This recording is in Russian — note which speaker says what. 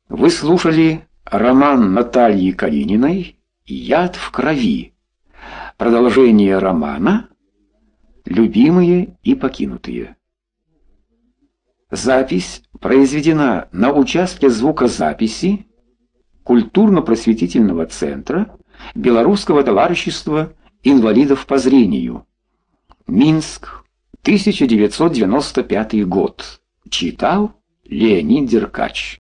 Speaker 1: Вы слушали роман Натальи Калининой «Яд в крови». Продолжение романа «Любимые и покинутые». Запись произведена на участке звукозаписи культурно-просветительного центра Белорусского товарищества инвалидов по зрению. Минск, 1995 год. Читал Леонид Деркач.